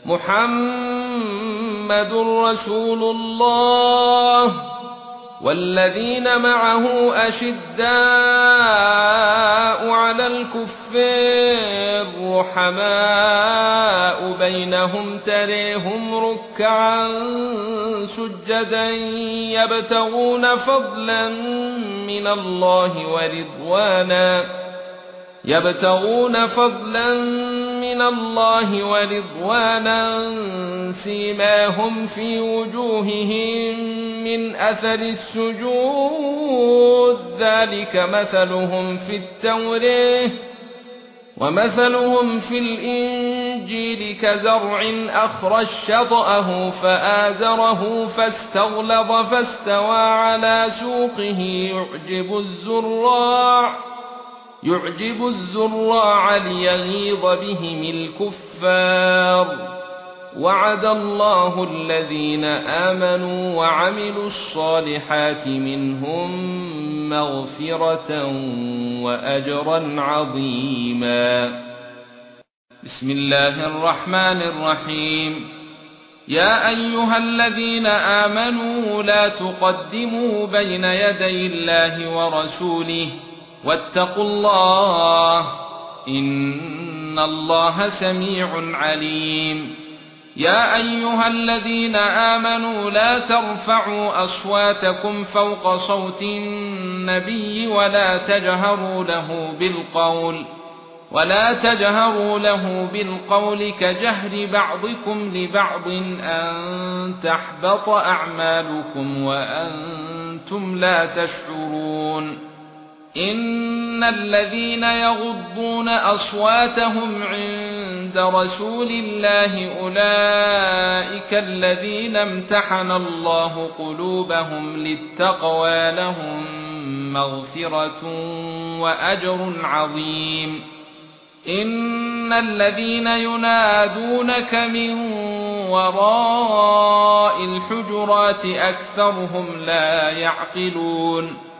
محمد رسول الله والذين معه أشداء على الكفار رحماء بينهم تريهم ركعا سجدا يبتغون فضلا من الله ورضوانا سيماهم في وجوههم من أثر السجود ذلك مثلهم في التوراة ومثلهم في الإنجيل كزرع أخرج شطأه فآزره فاستغلظ فاستوى على سوقه يعجب الزراع ليغيظ بهم الكفار وعد الله الذين آمنوا وعملوا الصالحات منهم مغفرة وأجرا عظيما. بسم الله الرحمن الرحيم. يا أيها الذين آمنوا لا تقدموا بين يدي الله ورسوله واتقوا الله إن الله سميع عليم. يا أيها الذين آمنوا لا ترفعوا أصواتكم فوق صوت النبي ولا تجهروا له بالقول كجهر بعضكم لبعض أن تحبط أعمالكم وأنتم لا تشعرون. إن الذين يغضون أصواتهم عند رسول الله أولئك الذين امتحن الله قلوبهم للتقوى لهم مغفرة وأجر عظيم. إن الذين ينادونك من وراء الحجرات أكثرهم لا يعقلون.